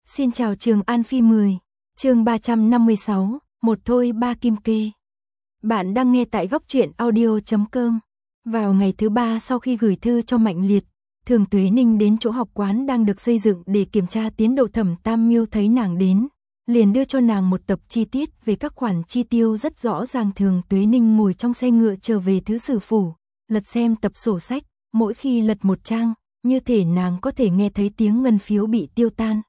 Xin chào Trường An Phi 10, chương 356, một thôi ba kim kê. Bạn đang nghe tại góc truyện audio.com. Vào ngày thứ ba sau khi gửi thư cho Mạnh Liệt, Thường Tuế Ninh đến chỗ học quán đang được xây dựng để kiểm tra tiến độ. Thẩm Tam Miêu thấy nàng đến, liền đưa cho nàng một tập chi tiết về các khoản chi tiêu rất rõ ràng. Thường Tuế Ninh ngồi trong xe ngựa trở về Thứ Sử Phủ, lật xem tập sổ sách, mỗi khi lật một trang, như thể nàng có thể nghe thấy tiếng ngân phiếu bị tiêu tan.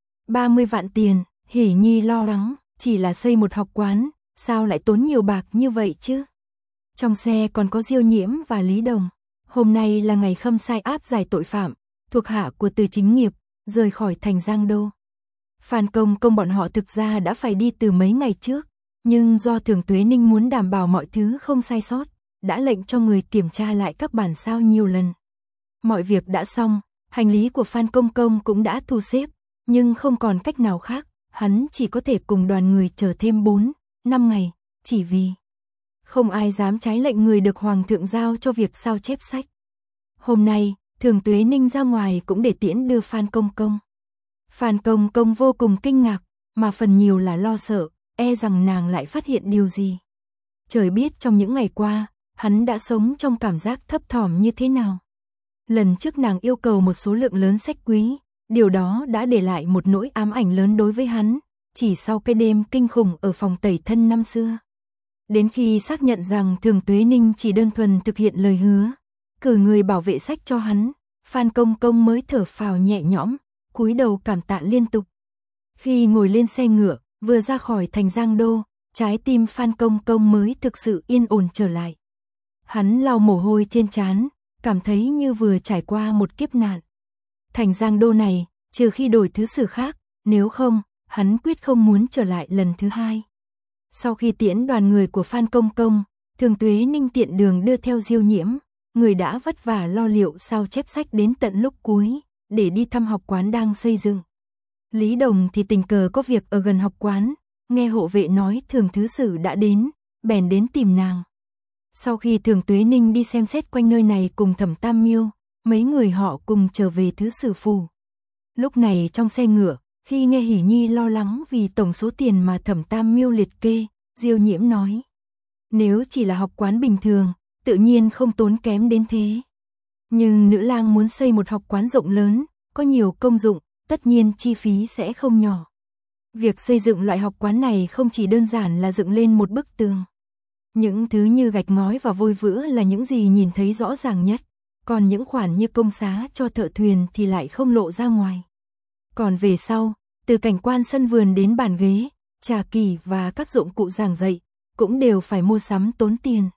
30 vạn tiền, Hỉ Nhi lo lắng, chỉ là xây một học quán, sao lại tốn nhiều bạc như vậy chứ? Trong xe còn có Diêu Nhiễm và Lý Đồng. Hôm nay là ngày Khâm Sai áp giải tội phạm, thuộc hạ của Từ Chính Nghiệp, rời khỏi thành Giang Đô. Phan Công Công bọn họ thực ra đã phải đi từ mấy ngày trước, nhưng do Thường Tuế Ninh muốn đảm bảo mọi thứ không sai sót, đã lệnh cho người kiểm tra lại các bản sao nhiều lần. Mọi việc đã xong, hành lý của Phan Công Công cũng đã thu xếp, nhưng không còn cách nào khác, hắn chỉ có thể cùng đoàn người chờ thêm 4-5 ngày, chỉ vì không ai dám trái lệnh người được Hoàng thượng giao cho việc sao chép sách. Hôm nay, Thường Tuế Ninh ra ngoài cũng để tiễn đưa Phan Công Công. Phan Công Công vô cùng kinh ngạc, mà phần nhiều là lo sợ, e rằng nàng lại phát hiện điều gì. Trời biết trong những ngày qua, hắn đã sống trong cảm giác thấp thỏm như thế nào. Lần trước nàng yêu cầu một số lượng lớn sách quý, điều đó đã để lại một nỗi ám ảnh lớn đối với hắn, chỉ sau cái đêm kinh khủng ở phòng tẩy thân năm xưa. Đến khi xác nhận rằng Thường Tuế Ninh chỉ đơn thuần thực hiện lời hứa, cử người bảo vệ sách cho hắn, Phan Công Công mới thở phào nhẹ nhõm, cúi đầu cảm tạ liên tục. Khi ngồi lên xe ngựa, vừa ra khỏi thành Giang Đô, trái tim Phan Công Công mới thực sự yên ổn trở lại. Hắn lau mồ hôi trên trán, cảm thấy như vừa trải qua một kiếp nạn. Thành Giang Đô này, trừ khi đổi thứ sử khác, nếu không, hắn quyết không muốn trở lại lần thứ hai. Sau khi tiễn đoàn người của Phan Công Công, Thường Tuế Ninh tiện đường đưa theo Diêu Nhiễm, người đã vất vả lo liệu sao chép sách đến tận lúc cuối, để đi thăm học quán đang xây dựng. Lý Đồng thì tình cờ có việc ở gần học quán, nghe hộ vệ nói Thường thứ sử đã đến, bèn đến tìm nàng. Sau khi Thường Tuế Ninh đi xem xét quanh nơi này cùng Thẩm Tam Miêu, mấy người họ cùng trở về Thứ Sử Phủ. Lúc này trong xe ngựa, khi nghe Hỉ Nhi lo lắng vì tổng số tiền mà Thẩm Tam Miêu liệt kê, Diêu Nhiễm nói: nếu chỉ là học quán bình thường, tự nhiên không tốn kém đến thế. Nhưng nữ lang muốn xây một học quán rộng lớn, có nhiều công dụng, tất nhiên chi phí sẽ không nhỏ. Việc xây dựng loại học quán này không chỉ đơn giản là dựng lên một bức tường. Những thứ như gạch ngói và vôi vữa là những gì nhìn thấy rõ ràng nhất, còn những khoản như công xá cho thợ thuyền thì lại không lộ ra ngoài. Còn về sau, từ cảnh quan sân vườn đến bàn ghế, trà kỳ và các dụng cụ giảng dạy, cũng đều phải mua sắm tốn tiền.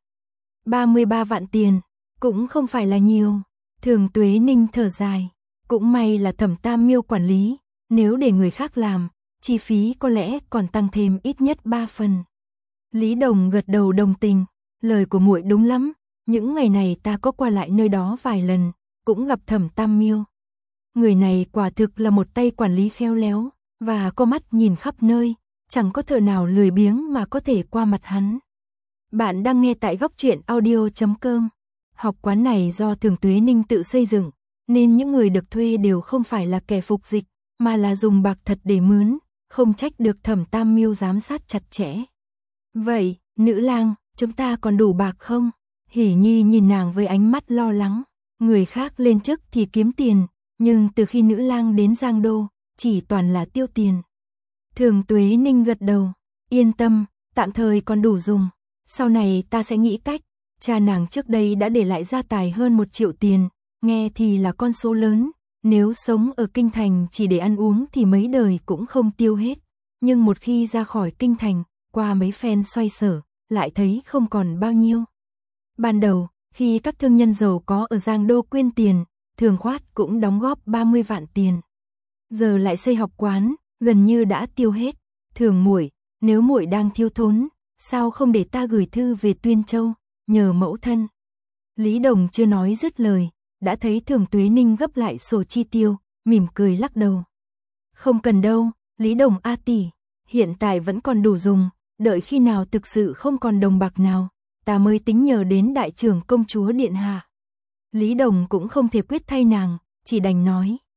33 vạn tiền, cũng không phải là nhiều. Thường Tuế Ninh thở dài, cũng may là Thẩm Tam Miêu quản lý, nếu để người khác làm, chi phí có lẽ còn tăng thêm ít nhất 3 phần. Lý Đồng gật đầu đồng tình, lời của muội đúng lắm, những ngày này ta có qua lại nơi đó vài lần, cũng gặp Thẩm Tam Miêu. Người này quả thực là một tay quản lý khéo léo, và có mắt nhìn khắp nơi, chẳng có thợ nào lười biếng mà có thể qua mặt hắn. Bạn đang nghe tại góc truyện audio.com. Học quán này do Thường Tuế Ninh tự xây dựng, nên những người được thuê đều không phải là kẻ phục dịch, mà là dùng bạc thật để mướn, không trách được Thẩm Tam Miêu giám sát chặt chẽ. Vậy, nữ lang, chúng ta còn đủ bạc không? Hỉ Nhi nhìn nàng với ánh mắt lo lắng. Người khác lên chức thì kiếm tiền, nhưng từ khi nữ lang đến Giang Đô, chỉ toàn là tiêu tiền. Thường Tuế Ninh gật đầu, yên tâm, tạm thời còn đủ dùng. Sau này ta sẽ nghĩ cách. Cha nàng trước đây đã để lại gia tài hơn 1 triệu tiền, nghe thì là con số lớn. Nếu sống ở kinh thành chỉ để ăn uống thì mấy đời cũng không tiêu hết. Nhưng một khi ra khỏi kinh thành, qua mấy phen xoay sở, lại thấy không còn bao nhiêu. Ban đầu, khi các thương nhân giàu có ở Giang Đô quyên tiền, Thường Khoát cũng đóng góp 30 vạn tiền. Giờ lại xây học quán, gần như đã tiêu hết. Thường muội, nếu muội đang thiếu thốn, sao không để ta gửi thư về Tuyên Châu, nhờ mẫu thân. Lý Đồng chưa nói dứt lời, đã thấy Thường Tuế Ninh gấp lại sổ chi tiêu, mỉm cười lắc đầu. Không cần đâu, Lý Đồng a tỷ, hiện tại vẫn còn đủ dùng, đợi khi nào thực sự không còn đồng bạc nào, ta mới tính nhờ đến đại trưởng công chúa điện hạ. Lý Đồng cũng không thể quyết thay nàng, chỉ đành nói.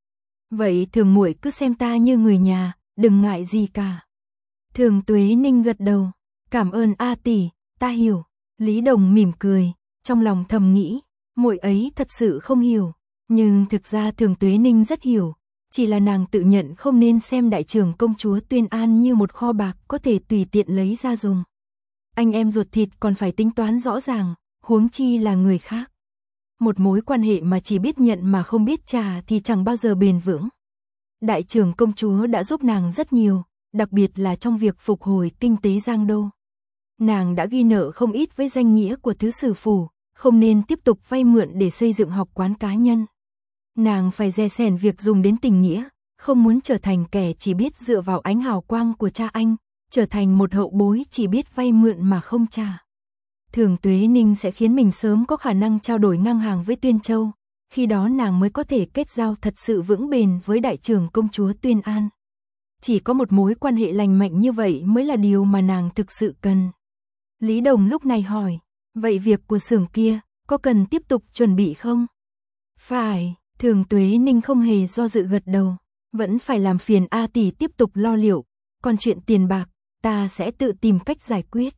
Vậy Thường muội cứ xem ta như người nhà, đừng ngại gì cả. Thường Tuế Ninh gật đầu, cảm ơn A tỷ, ta hiểu. Lý Đồng mỉm cười, trong lòng thầm nghĩ, muội ấy thật sự không hiểu, nhưng thực ra Thường Tuế Ninh rất hiểu, chỉ là nàng tự nhận không nên xem đại trưởng công chúa Tuyên An như một kho bạc có thể tùy tiện lấy ra dùng. Anh em ruột thịt còn phải tính toán rõ ràng, huống chi là người khác. Một mối quan hệ mà chỉ biết nhận mà không biết trả thì chẳng bao giờ bền vững. Đại trưởng công chúa đã giúp nàng rất nhiều, đặc biệt là trong việc phục hồi kinh tế Giang Đô. Nàng đã ghi nợ không ít với danh nghĩa của thứ sử phủ, không nên tiếp tục vay mượn để xây dựng học quán cá nhân. Nàng phải dè sẻn việc dùng đến tình nghĩa, không muốn trở thành kẻ chỉ biết dựa vào ánh hào quang của cha anh, trở thành một hậu bối chỉ biết vay mượn mà không trả. Thường Tuế Ninh sẽ khiến mình sớm có khả năng trao đổi ngang hàng với Tuyên Châu, khi đó nàng mới có thể kết giao thật sự vững bền với đại trưởng công chúa Tuyên An. Chỉ có một mối quan hệ lành mạnh như vậy mới là điều mà nàng thực sự cần. Lý Đồng lúc này hỏi, vậy việc của xưởng kia, có cần tiếp tục chuẩn bị không? Phải, Thường Tuế Ninh không hề do dự gật đầu, vẫn phải làm phiền A tỷ tiếp tục lo liệu, còn chuyện tiền bạc, ta sẽ tự tìm cách giải quyết.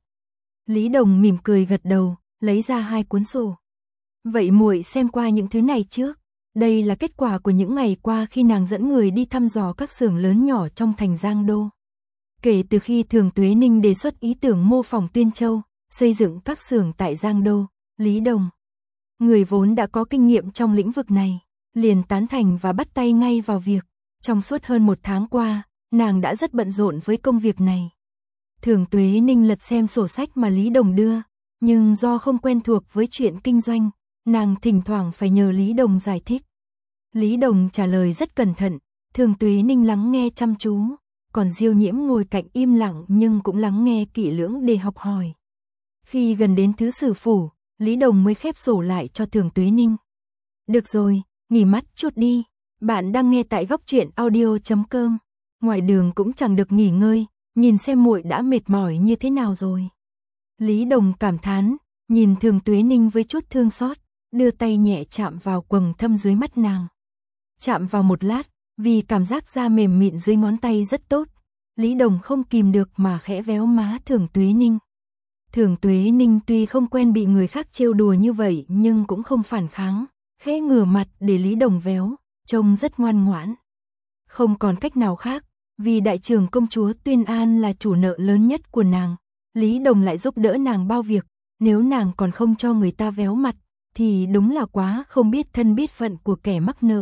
Lý Đồng mỉm cười gật đầu, lấy ra 2 cuốn sổ. Vậy muội xem qua những thứ này trước. Đây là kết quả của những ngày qua khi nàng dẫn người đi thăm dò các xưởng lớn nhỏ trong thành Giang Đô. Kể từ khi Thường Tuế Ninh đề xuất ý tưởng mô phỏng Tuyên Châu, xây dựng các xưởng tại Giang Đô, Lý Đồng, người vốn đã có kinh nghiệm trong lĩnh vực này, liền tán thành và bắt tay ngay vào việc. Trong suốt hơn 1 tháng qua, nàng đã rất bận rộn với công việc này. Thường Tuế Ninh lật xem sổ sách mà Lý Đồng đưa, nhưng do không quen thuộc với chuyện kinh doanh, nàng thỉnh thoảng phải nhờ Lý Đồng giải thích. Lý Đồng trả lời rất cẩn thận, Thường Tuế Ninh lắng nghe chăm chú, còn Diêu Nhiễm ngồi cạnh im lặng nhưng cũng lắng nghe kỹ lưỡng để học hỏi. Khi gần đến thứ sử phủ, Lý Đồng mới khép sổ lại cho Thường Tuế Ninh. Được rồi, nghỉ mắt chút đi, bạn đang nghe tại góc truyện audio.com. Ngoài đường cũng chẳng được nghỉ ngơi, nhìn xem muội đã mệt mỏi như thế nào rồi. Lý Đồng cảm thán, nhìn Thường Tuế Ninh với chút thương xót, đưa tay nhẹ chạm vào quầng thâm dưới mắt nàng. Chạm vào một lát, vì cảm giác da mềm mịn dưới ngón tay rất tốt, Lý Đồng không kìm được mà khẽ véo má Thường Tuế Ninh. Thường Tuế Ninh tuy không quen bị người khác trêu đùa như vậy nhưng cũng không phản kháng, khẽ ngửa mặt để Lý Đồng véo, trông rất ngoan ngoãn. Không còn cách nào khác, vì đại trưởng công chúa Tuyên An là chủ nợ lớn nhất của nàng, Lý Đồng lại giúp đỡ nàng bao việc, nếu nàng còn không cho người ta véo mặt, thì đúng là quá không biết thân biết phận của kẻ mắc nợ.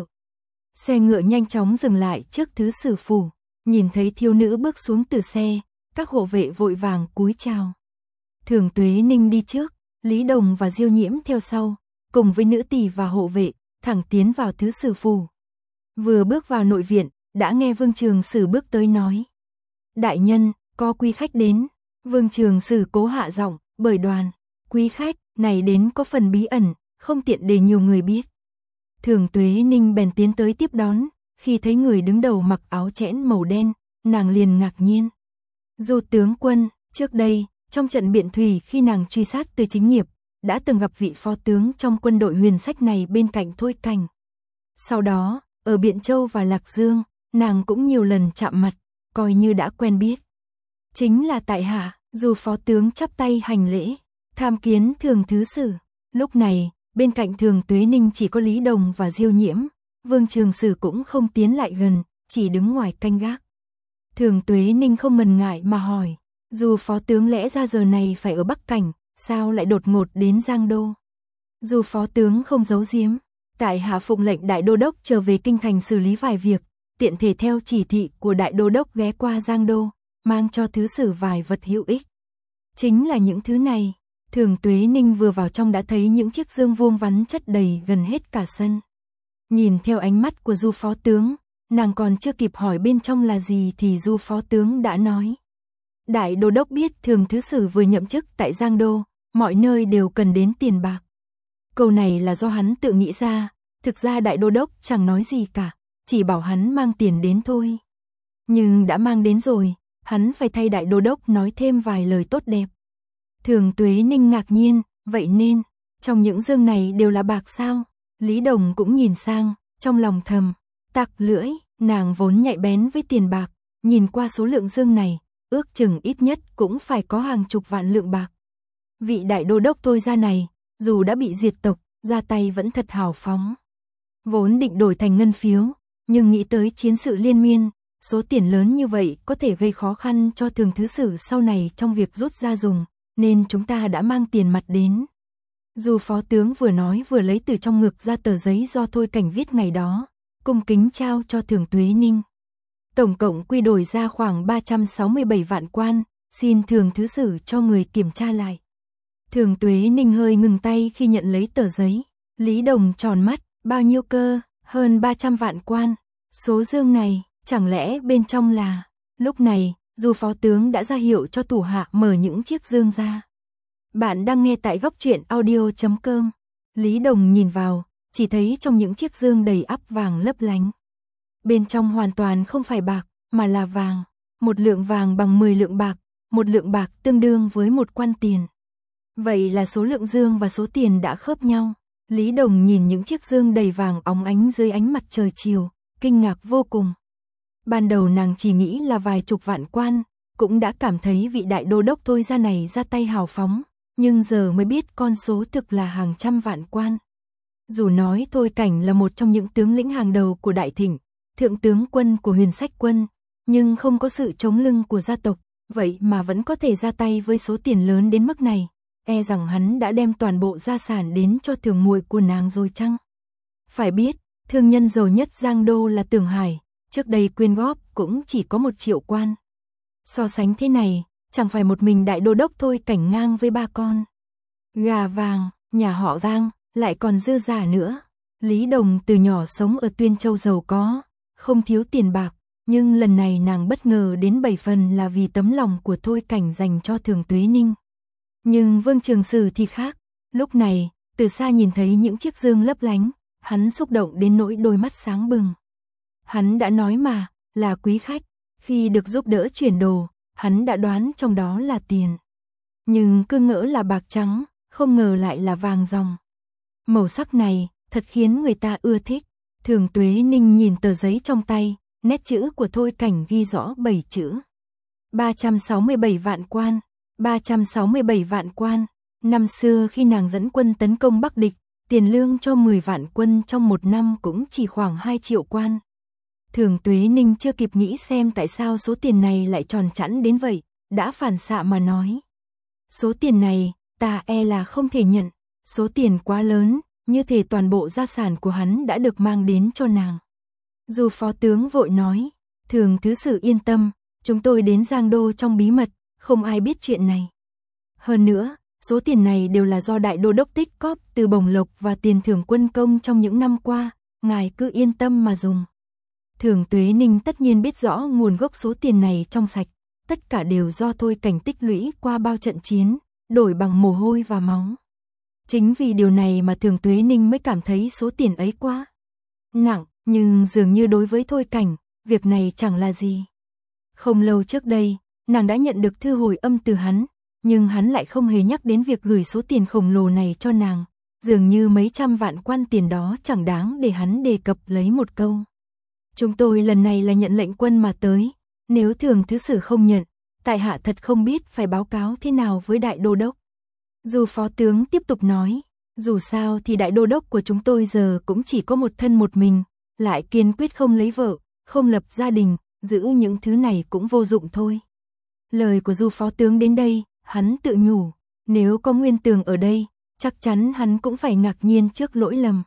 Xe ngựa nhanh chóng dừng lại trước thứ sử phủ, nhìn thấy thiếu nữ bước xuống từ xe, các hộ vệ vội vàng cúi chào. Thường Tuế Ninh đi trước, Lý Đồng và Diêu Nhiễm theo sau, cùng với nữ tỳ và hộ vệ, thẳng tiến vào thứ sử phủ. Vừa bước vào nội viện, đã nghe Vương Trường Sử bước tới nói. Đại nhân, có quý khách đến. Vương Trường Sử cố hạ giọng, bởi đoàn, quý khách này đến có phần bí ẩn, không tiện để nhiều người biết. Thường Tuế Ninh bèn tiến tới tiếp đón, khi thấy người đứng đầu mặc áo chẽn màu đen, nàng liền ngạc nhiên. Du tướng quân, trước đây, trong trận Biện Thủy khi nàng truy sát Từ Chính Nghiệp, đã từng gặp vị phó tướng trong quân đội huyền sách này bên cạnh Thôi Cảnh. Sau đó, ở Biện Châu và Lạc Dương, nàng cũng nhiều lần chạm mặt, coi như đã quen biết. Chính là tại hạ, dù phó tướng chắp tay hành lễ, tham kiến Thường thứ sử. Lúc này, bên cạnh Thường Tuế Ninh chỉ có Lý Đồng và Diêu Nhiễm, Vương Trường Sử cũng không tiến lại gần, chỉ đứng ngoài canh gác. Thường Tuế Ninh không ngần ngại mà hỏi, dù phó tướng lẽ ra giờ này phải ở Bắc Cảnh, sao lại đột ngột đến Giang Đô? Dù phó tướng không giấu giếm, tại hạ phụng lệnh đại đô đốc trở về kinh thành xử lý vài việc, tiện thể theo chỉ thị của đại đô đốc ghé qua Giang Đô, mang cho thứ sử vài vật hữu ích. Chính là những thứ này. Thường Tuế Ninh vừa vào trong đã thấy những chiếc dương vuông vắn chất đầy gần hết cả sân. Nhìn theo ánh mắt của Du phó tướng, nàng còn chưa kịp hỏi bên trong là gì thì Du phó tướng đã nói. Đại đô đốc biết Thường thứ sử vừa nhậm chức tại Giang Đô, mọi nơi đều cần đến tiền bạc. Câu này là do hắn tự nghĩ ra, thực ra đại đô đốc chẳng nói gì cả, chỉ bảo hắn mang tiền đến thôi. Nhưng đã mang đến rồi, hắn phải thay đại đô đốc nói thêm vài lời tốt đẹp. Thường Tuế Ninh ngạc nhiên, vậy nên, trong những dương này đều là bạc sao? Lý Đồng cũng nhìn sang, trong lòng thầm, Tặc lưỡi, nàng vốn nhạy bén với tiền bạc, nhìn qua số lượng dương này, ước chừng ít nhất cũng phải có hàng chục vạn lượng bạc. Vị đại đô đốc Thôi gia này, dù đã bị diệt tộc, ra tay vẫn thật hào phóng. Vốn định đổi thành ngân phiếu, nhưng nghĩ tới chiến sự liên miên, số tiền lớn như vậy có thể gây khó khăn cho Thường thứ sử sau này trong việc rút ra dùng, nên chúng ta đã mang tiền mặt đến. Dù phó tướng vừa nói vừa lấy từ trong ngực ra tờ giấy do Thôi Cảnh viết ngày đó, cung kính trao cho Thường Tuế Ninh. Tổng cộng quy đổi ra khoảng 367 vạn quan, xin Thường thứ sử cho người kiểm tra lại. Thường Tuế Ninh hơi ngừng tay khi nhận lấy tờ giấy. Lý Đồng tròn mắt, bao nhiêu cơ, hơn 300 vạn quan. Số dương này, chẳng lẽ bên trong là... Lúc này, dù phó tướng đã ra hiệu cho thủ hạ mở những chiếc dương ra. Bạn đang nghe tại góc truyện audio.com. Lý Đồng nhìn vào, chỉ thấy trong những chiếc dương đầy ắp vàng lấp lánh. Bên trong hoàn toàn không phải bạc, mà là vàng. 1 lượng vàng bằng 10 lượng bạc, 1 lượng bạc tương đương với 1 quan tiền. Vậy là số lượng dương và số tiền đã khớp nhau. Lý Đồng nhìn những chiếc dương đầy vàng óng ánh dưới ánh mặt trời chiều, kinh ngạc vô cùng. Ban đầu nàng chỉ nghĩ là vài chục vạn quan, cũng đã cảm thấy vị đại đô đốc Thôi gia này ra tay hào phóng, nhưng giờ mới biết con số thực là hàng trăm vạn quan. Dù nói Thôi Cảnh là một trong những tướng lĩnh hàng đầu của Đại Thịnh, thượng tướng quân của Huyền Sách quân, nhưng không có sự chống lưng của gia tộc, vậy mà vẫn có thể ra tay với số tiền lớn đến mức này. E rằng hắn đã đem toàn bộ gia sản đến cho thường muội của nàng rồi chăng? Phải biết, thương nhân giàu nhất Giang Đô là Tưởng Hải, trước đây quyên góp cũng chỉ có 1 triệu quan. So sánh thế này, chẳng phải một mình đại đô đốc Thôi Cảnh ngang với 3 con gà vàng, nhà họ Giang, lại còn dư giả nữa. Lý Đồng từ nhỏ sống ở Tuyên Châu giàu có, không thiếu tiền bạc, nhưng lần này nàng bất ngờ đến 7 phần là vì tấm lòng của Thôi Cảnh dành cho Thường Tuế Ninh. Nhưng Vương Trường Sử thì khác, lúc này, từ xa nhìn thấy những chiếc dương lấp lánh, hắn xúc động đến nỗi đôi mắt sáng bừng. Hắn đã nói mà, là quý khách, khi được giúp đỡ chuyển đồ, hắn đã đoán trong đó là tiền. Nhưng cứ ngỡ là bạc trắng, không ngờ lại là vàng ròng. Màu sắc này, thật khiến người ta ưa thích. Thường Tuế Ninh nhìn tờ giấy trong tay, nét chữ của Thôi Cảnh ghi rõ 7 chữ. 367 vạn quan. 367 vạn quan. Năm xưa khi nàng dẫn quân tấn công Bắc địch, tiền lương cho 10 vạn quân trong 1 năm cũng chỉ khoảng 2 triệu quan. Thường Tuế Ninh chưa kịp nghĩ xem tại sao số tiền này lại tròn trẵn đến vậy, đã phản xạ mà nói. Số tiền này, ta e là không thể nhận, số tiền quá lớn, như thể toàn bộ gia sản của hắn đã được mang đến cho nàng. Dù phó tướng vội nói, Thường thứ sử yên tâm, chúng tôi đến Giang Đô trong bí mật, không ai biết chuyện này. Hơn nữa, số tiền này đều là do đại đô đốc tích cóp từ bổng lộc và tiền thưởng quân công trong những năm qua, ngài cứ yên tâm mà dùng. Thường Tuế Ninh tất nhiên biết rõ nguồn gốc số tiền này trong sạch, tất cả đều do Thôi Cảnh tích lũy qua bao trận chiến, đổi bằng mồ hôi và máu. Chính vì điều này mà Thường Tuế Ninh mới cảm thấy số tiền ấy quá nặng, nhưng dường như đối với Thôi Cảnh, việc này chẳng là gì. Không lâu trước đây, nàng đã nhận được thư hồi âm từ hắn, nhưng hắn lại không hề nhắc đến việc gửi số tiền khổng lồ này cho nàng, dường như mấy trăm vạn quan tiền đó chẳng đáng để hắn đề cập lấy một câu. Chúng tôi lần này là nhận lệnh quân mà tới, nếu Thường thứ sử không nhận, tại hạ thật không biết phải báo cáo thế nào với đại đô đốc. Dù phó tướng tiếp tục nói, dù sao thì đại đô đốc của chúng tôi giờ cũng chỉ có một thân một mình, lại kiên quyết không lấy vợ, không lập gia đình, giữ những thứ này cũng vô dụng thôi. Lời của Du phó tướng đến đây, hắn tự nhủ, nếu có Nguyên Tường ở đây, chắc chắn hắn cũng phải ngạc nhiên trước lỗi lầm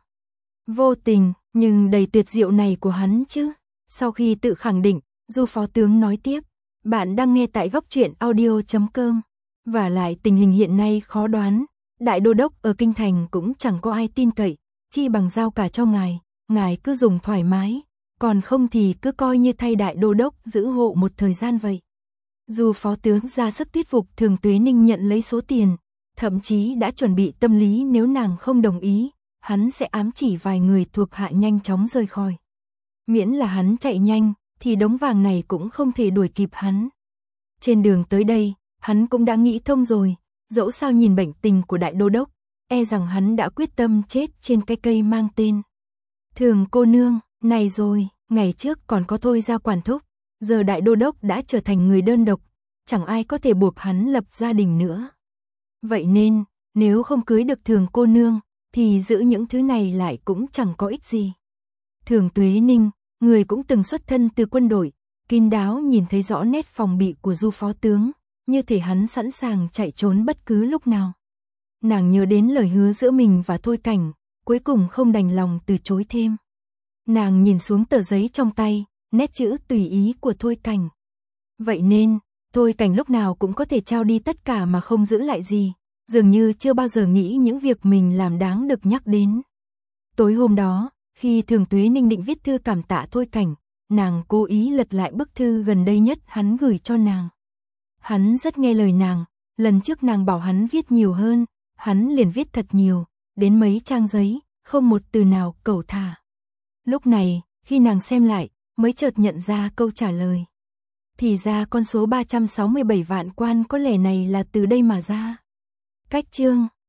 vô tình, nhưng đầy tuyệt diệu này của hắn chứ. Sau khi tự khẳng định, Du phó tướng nói tiếp, bạn đang nghe tại góc truyện audio.com. Và lại tình hình hiện nay khó đoán, đại đô đốc ở kinh thành cũng chẳng có ai tin cậy, chi bằng giao cả cho ngài cứ dùng thoải mái, còn không thì cứ coi như thay đại đô đốc giữ hộ một thời gian vậy. Dù phó tướng ra sức thuyết phục Thường Tuế Ninh nhận lấy số tiền, thậm chí đã chuẩn bị tâm lý nếu nàng không đồng ý, hắn sẽ ám chỉ vài người thuộc hạ nhanh chóng rời khỏi. Miễn là hắn chạy nhanh, thì đống vàng này cũng không thể đuổi kịp hắn. Trên đường tới đây, hắn cũng đã nghĩ thông rồi, dẫu sao nhìn bệnh tình của đại đô đốc, e rằng hắn đã quyết tâm chết trên cái cây mang tên Thường cô nương. Này rồi, Ngày trước còn có Thôi Gia quản thúc, giờ đại đô đốc đã trở thành người đơn độc, chẳng ai có thể buộc hắn lập gia đình nữa. Vậy nên, nếu không cưới được Thường cô nương, thì giữ những thứ này lại cũng chẳng có ích gì. Thường Tuế Ninh, người cũng từng xuất thân từ quân đội, kín đáo nhìn thấy rõ nét phòng bị của Du phó tướng, như thể hắn sẵn sàng chạy trốn bất cứ lúc nào. Nàng nhớ đến lời hứa giữa mình và Thôi Cảnh, cuối cùng không đành lòng từ chối thêm. Nàng nhìn xuống tờ giấy trong tay, nét chữ tùy ý của Thôi Cảnh. Vậy nên, Thôi Cảnh lúc nào cũng có thể trao đi tất cả mà không giữ lại gì, dường như chưa bao giờ nghĩ những việc mình làm đáng được nhắc đến. Tối hôm đó, khi Thường Tuế Ninh định viết thư cảm tạ Thôi Cảnh, nàng cố ý lật lại bức thư gần đây nhất hắn gửi cho nàng. Hắn rất nghe lời nàng, lần trước nàng bảo hắn viết nhiều hơn, hắn liền viết thật nhiều, đến mấy trang giấy, không một từ nào cẩu thả. Lúc này, khi nàng xem lại, mới chợt nhận ra câu trả lời. Thì ra con số 367 vạn quan có lẽ này là từ đây mà ra. Cách chương